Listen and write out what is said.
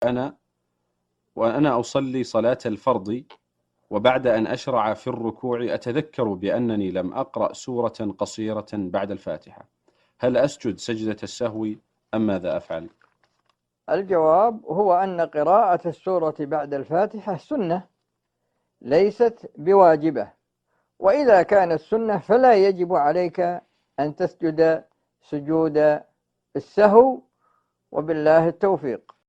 أنا وأنا أصلي صلاة الفرض، وبعد أن أشرع في الركوع أتذكر بأنني لم أقرأ سورة قصيرة بعد الفاتحة، هل أسجد سجدة السهو أم ماذا أفعل؟ الجواب هو أن قراءة السورة بعد الفاتحة سنة ليست بواجبة، وإذا كانت سنة فلا يجب عليك أن تسجد سجود السهو، وبالله التوفيق.